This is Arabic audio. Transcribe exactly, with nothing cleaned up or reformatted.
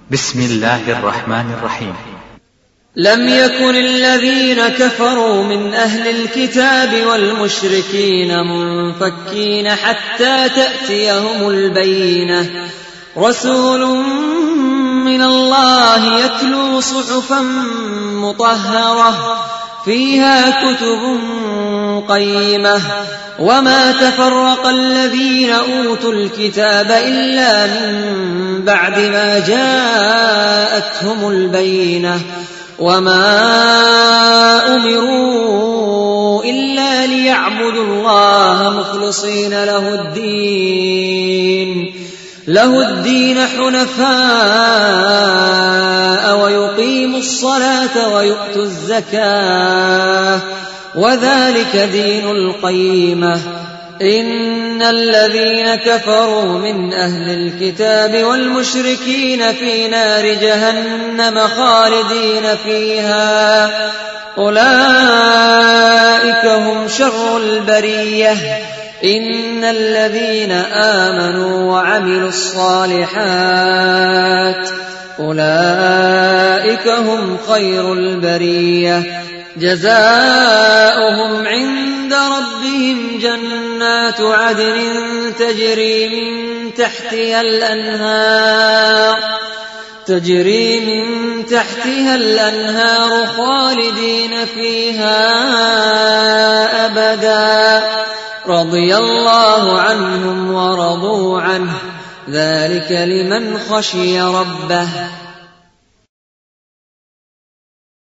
بسم الله الرحمن الرحيم. لم يكن الذين كفروا من أهل الكتاب والمشركين منفكين حتى تأتيهم البينة، رسول من الله يتلو صحفا مطهرة فيها كتب قيمة، وما تفرق الذين أوتوا الكتاب إلا من بعد ما جاءتهم البينة، وما أمروا إلا ليعبدوا الله مخلصين له الدين له الدين حنفاء ويقيموا الصلاة ويؤتوا الزكاة وذلك دين القيمة. إن الذين كفروا من أهل الكتاب والمشركين في نار جهنم خالدين فيها، أولئك هم شر البرية. إن الذين آمنوا وعملوا الصالحات أولئك هم خير البرية، جزاؤهم عند ربهم جنات عدن تجري من تحتها الأنهار تجري من تحتها الأنهار خالدين فيها أبدا، رضي الله عنهم ورضوا عنه، ذلك لمن خشي ربه.